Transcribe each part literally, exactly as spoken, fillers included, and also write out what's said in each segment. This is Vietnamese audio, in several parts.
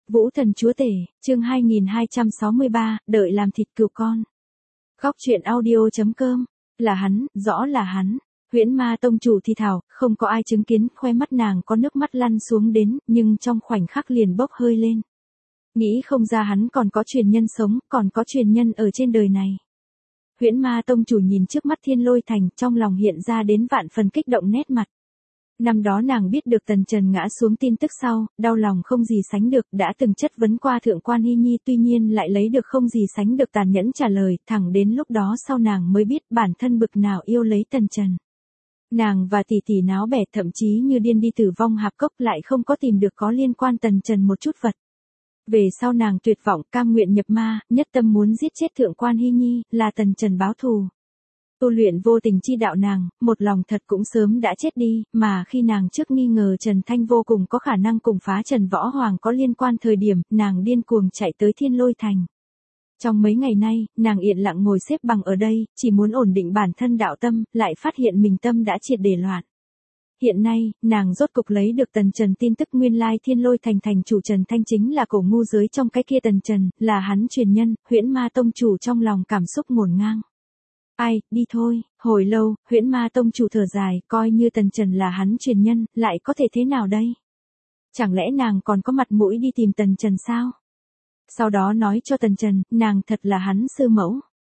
Vũ Thần Chúa Tể, chương hai nghìn hai trăm sáu mươi ba, đợi làm thịt cừu con. Góc truyện audio chấm com, là hắn, rõ là hắn. Huyễn Ma tông chủ thì thào, không có ai chứng kiến, khoe mắt nàng có nước mắt lăn xuống đến, nhưng trong khoảnh khắc liền bốc hơi lên. Nghĩ không ra hắn còn có truyền nhân sống, còn có truyền nhân ở trên đời này. Huyễn Ma tông chủ nhìn trước mắt Thiên Lôi Thành, trong lòng hiện ra đến vạn phần kích động nét mặt. Năm đó nàng biết được Tần Trần ngã xuống tin tức sau, đau lòng không gì sánh được, đã từng chất vấn qua Thượng quan Hy Nhi, tuy nhiên lại lấy được không gì sánh được tàn nhẫn trả lời, thẳng đến lúc đó sau nàng mới biết bản thân bực nào yêu lấy Tần Trần. Nàng và tỷ tỷ náo bẻ, thậm chí như điên đi tử vong hạp cốc, lại không có tìm được có liên quan Tần Trần một chút vật. Về sau nàng tuyệt vọng, cam nguyện nhập ma, nhất tâm muốn giết chết Thượng quan Hy Nhi, là Tần Trần báo thù. Tu luyện vô tình chi đạo nàng, một lòng thật cũng sớm đã chết đi, mà khi nàng trước nghi ngờ Trần Thanh vô cùng có khả năng cùng phá Trần Võ Hoàng có liên quan thời điểm, nàng điên cuồng chạy tới Thiên Lôi Thành. Trong mấy ngày nay, nàng yên lặng ngồi xếp bằng ở đây, chỉ muốn ổn định bản thân đạo tâm, lại phát hiện mình tâm đã triệt để loạn. Hiện nay, nàng rốt cục lấy được Tần Trần tin tức, nguyên lai Thiên Lôi Thành thành chủ Trần Thanh chính là cổ ngu giới trong cái kia Tần Trần, là hắn truyền nhân. Huyễn Ma tông chủ trong lòng cảm xúc ngổn ngang. Ai, đi thôi. Hồi lâu, Huyễn Ma tông chủ thở dài, coi như Tần Trần là hắn truyền nhân, lại có thể thế nào đây? Chẳng lẽ nàng còn có mặt mũi đi tìm Tần Trần sao? Sau đó nói cho Tần Trần, nàng thật là hắn sư mẫu.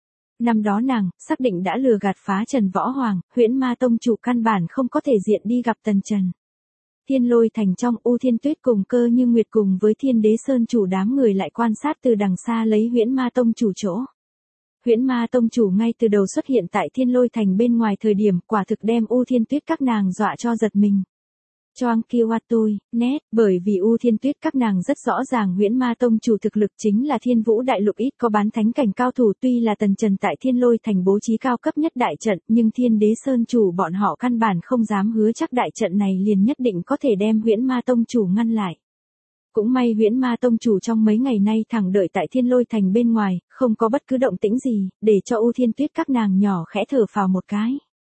Năm đó nàng, xác định đã lừa gạt phá Trần Võ Hoàng, Huyễn Ma tông chủ căn bản không có thể diện đi gặp Tần Trần. Thiên Lôi Thành trong, U Thiên Tuyết cùng Cơ Như Nguyệt cùng với Thiên Đế Sơn chủ đám người lại quan sát từ đằng xa lấy Huyễn Ma tông chủ chỗ. Huyễn Ma tông chủ ngay từ đầu xuất hiện tại Thiên Lôi Thành bên ngoài thời điểm, quả thực đem U Thiên Tuyết các nàng dọa cho giật mình. Choang kiwa tôi, nét, bởi vì U Thiên Tuyết các nàng rất rõ ràng Huyễn Ma tông chủ thực lực chính là Thiên Vũ đại lục ít có bán thánh cảnh cao thủ, tuy là Tần Trần tại Thiên Lôi Thành bố trí cao cấp nhất đại trận, nhưng Thiên Đế Sơn chủ bọn họ căn bản không dám hứa chắc đại trận này liền nhất định có thể đem Huyễn Ma tông chủ ngăn lại. Cũng may Huyễn Ma tông chủ trong mấy ngày nay thẳng đợi tại Thiên Lôi Thành bên ngoài, không có bất cứ động tĩnh gì, để cho U Thiên Tuyết các nàng nhỏ khẽ thở phào một cái.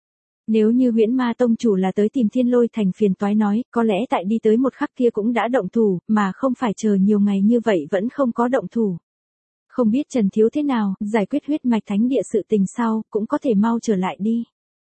Nếu như Huyễn Ma tông chủ là tới tìm Thiên Lôi Thành phiền toái nói, có lẽ tại đi tới một khắc kia cũng đã động thủ, mà không phải chờ nhiều ngày như vậy vẫn không có động thủ. Không biết Trần Thiếu thế nào, giải quyết huyết mạch thánh địa sự tình sau, cũng có thể mau trở lại đi.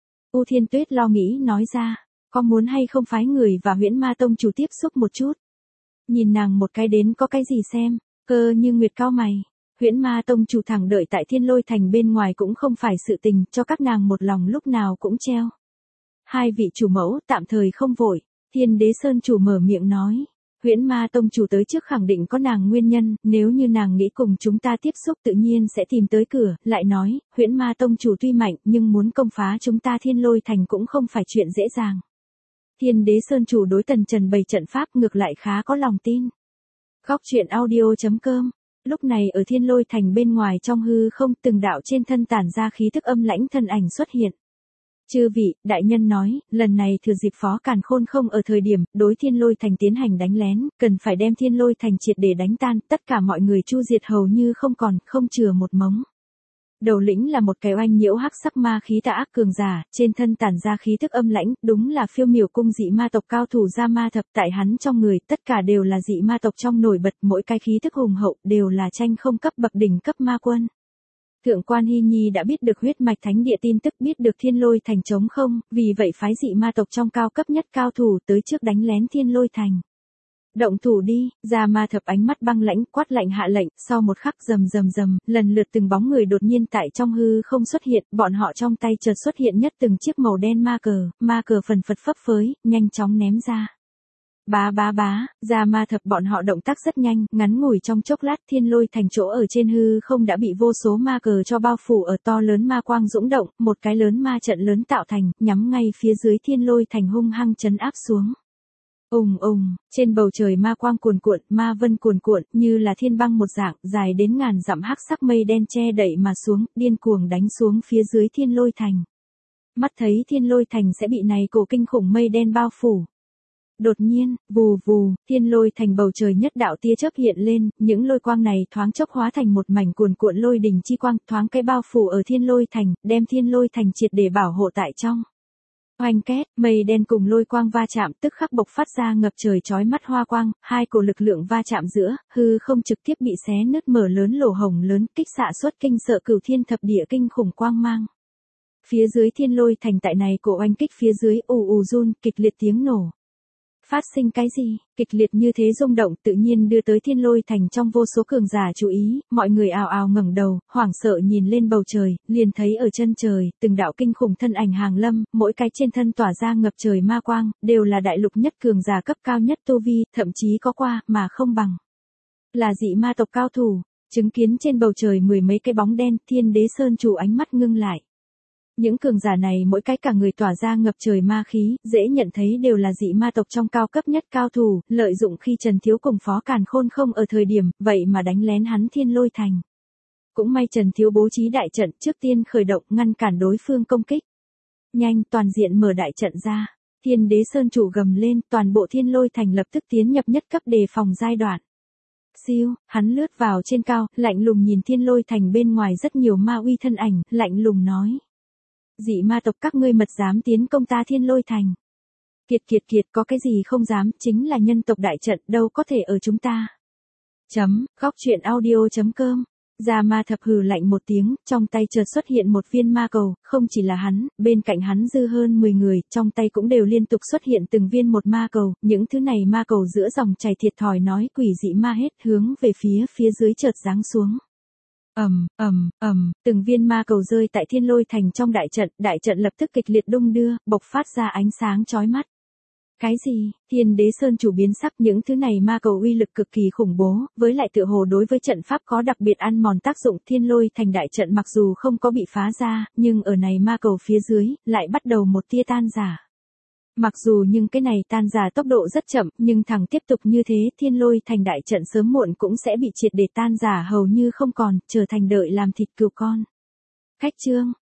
U Thiên Tuyết lo nghĩ nói ra, có muốn hay không phái người và Huyễn Ma tông chủ tiếp xúc một chút? Nhìn nàng một cái đến có cái gì xem, Cơ Như Nguyệt cao mày. Huyễn Ma tông chủ thẳng đợi tại Thiên Lôi Thành bên ngoài cũng không phải sự tình, cho các nàng một lòng lúc nào cũng treo. Hai vị chủ mẫu, tạm thời không vội. Thiên Đế Sơn chủ mở miệng nói. Huyễn Ma tông chủ tới trước khẳng định có nàng nguyên nhân, nếu như nàng nghĩ cùng chúng ta tiếp xúc tự nhiên sẽ tìm tới cửa, lại nói, Huyễn Ma tông chủ tuy mạnh nhưng muốn công phá chúng ta Thiên Lôi Thành cũng không phải chuyện dễ dàng. Thiên Đế Sơn chủ đối Tần Trần bày trận pháp ngược lại khá có lòng tin. Góc truyện audio chấm com. Lúc này ở Thiên Lôi Thành bên ngoài trong hư không, từng đạo trên thân tản ra khí tức âm lãnh thân ảnh xuất hiện. Chư vị, đại nhân nói, lần này thừa dịp Phó Càn Khôn không ở thời điểm, đối Thiên Lôi Thành tiến hành đánh lén, cần phải đem Thiên Lôi Thành triệt để đánh tan, tất cả mọi người chu diệt hầu như không còn, không chừa một mống. Đầu lĩnh là một cái oanh nhiễu hắc sắc ma khí tà ác cường giả, trên thân tản ra khí tức âm lãnh, đúng là Phiêu Miểu cung dị ma tộc cao thủ Gia Ma Thập, tại hắn trong người, tất cả đều là dị ma tộc trong nổi bật, mỗi cái khí tức hùng hậu, đều là tranh không cấp bậc đỉnh cấp ma quân. Thượng quan Hy Nhi đã biết được huyết mạch thánh địa tin tức, biết được Thiên Lôi Thành trống không, vì vậy phái dị ma tộc trong cao cấp nhất cao thủ tới trước đánh lén Thiên Lôi Thành. Động thủ đi, Gia Ma Thập ánh mắt băng lãnh, quát lạnh hạ lệnh, sau một khắc rầm rầm rầm, lần lượt từng bóng người đột nhiên tại trong hư không xuất hiện, bọn họ trong tay chợt xuất hiện nhất từng chiếc màu đen ma cờ, ma cờ phần phật phấp phới, nhanh chóng ném ra. Bá bá bá, Gia Ma Thập bọn họ động tác rất nhanh, ngắn ngủi trong chốc lát Thiên Lôi Thành chỗ ở trên hư không đã bị vô số ma cờ cho bao phủ, ở to lớn ma quang dũng động, một cái lớn ma trận lớn tạo thành, nhắm ngay phía dưới Thiên Lôi Thành hung hăng trấn áp xuống. Ùng ùng, trên bầu trời ma quang cuồn cuộn, ma vân cuồn cuộn, như là thiên băng một dạng, dài đến ngàn dặm hắc sắc mây đen che đậy mà xuống, điên cuồng đánh xuống phía dưới Thiên Lôi Thành. Mắt thấy Thiên Lôi Thành sẽ bị này cổ kinh khủng mây đen bao phủ. Đột nhiên, vù vù, Thiên Lôi Thành bầu trời nhất đạo tia chớp hiện lên, những lôi quang này thoáng chốc hóa thành một mảnh cuồn cuộn lôi đình chi quang, thoáng cái bao phủ ở Thiên Lôi Thành, đem Thiên Lôi Thành triệt để bảo hộ tại trong. Oanh két, mây đen cùng lôi quang va chạm tức khắc bộc phát ra ngập trời chói mắt hoa quang, hai cổ lực lượng va chạm giữa, hư không trực tiếp bị xé nứt mở lớn lỗ hổng lớn, kích xạ xuất kinh sợ cửu thiên thập địa kinh khủng quang mang. Phía dưới thiên lôi thành tại này cổ oanh kích phía dưới ù ù run, kịch liệt tiếng nổ. Phát sinh cái gì, kịch liệt như thế rung động tự nhiên đưa tới thiên lôi thành trong vô số cường giả chú ý, mọi người ào ào ngẩng đầu, hoảng sợ nhìn lên bầu trời, liền thấy ở chân trời, từng đạo kinh khủng thân ảnh hàng lâm, mỗi cái trên thân tỏa ra ngập trời ma quang, đều là đại lục nhất cường giả cấp cao nhất tu vi, thậm chí có qua, mà không bằng. Là dị ma tộc cao thủ, chứng kiến trên bầu trời mười mấy cái bóng đen, Thiên Đế Sơn chủ ánh mắt ngưng lại. Những cường giả này mỗi cái cả người tỏa ra ngập trời ma khí, dễ nhận thấy đều là dị ma tộc trong cao cấp nhất cao thủ, lợi dụng khi Trần Thiếu cùng Phó Càn Khôn không ở thời điểm, vậy mà đánh lén hắn thiên lôi thành. Cũng may Trần Thiếu bố trí đại trận trước tiên khởi động ngăn cản đối phương công kích. Nhanh toàn diện mở đại trận ra, Thiên Đế Sơn chủ gầm lên, toàn bộ thiên lôi thành lập tức tiến nhập nhất cấp đề phòng giai đoạn. Siêu, hắn lướt vào trên cao, lạnh lùng nhìn thiên lôi thành bên ngoài rất nhiều ma uy thân ảnh, lạnh lùng nói. Dị ma tộc các ngươi mật dám tiến công ta thiên lôi thành. Kiệt kiệt kiệt có cái gì không dám, chính là nhân tộc đại trận đâu có thể ở chúng ta. Chấm, góc truyện audio chấm com. Già ma thập hừ lạnh một tiếng, trong tay chợt xuất hiện một viên ma cầu, không chỉ là hắn, bên cạnh hắn dư hơn mười người, trong tay cũng đều liên tục xuất hiện từng viên một ma cầu, những thứ này ma cầu giữa dòng chảy thiệt thòi nói quỷ dị ma hết hướng về phía phía dưới chợt giáng xuống. Ầm, ầm, ầm, từng viên ma cầu rơi tại thiên lôi thành trong đại trận, đại trận lập tức kịch liệt đung đưa, bộc phát ra ánh sáng chói mắt. Cái gì? Thiên Đế Sơn chủ biến sắc, những thứ này ma cầu uy lực cực kỳ khủng bố, với lại tựa hồ đối với trận pháp có đặc biệt ăn mòn tác dụng, thiên lôi thành đại trận mặc dù không có bị phá ra, nhưng ở này ma cầu phía dưới, lại bắt đầu một tia tan rã. Mặc dù nhưng cái này tan rã tốc độ rất chậm, nhưng thẳng tiếp tục như thế, thiên lôi thành đại trận sớm muộn cũng sẽ bị triệt để tan rã hầu như không còn, trở thành đợi làm thịt cừu con. Khách trương,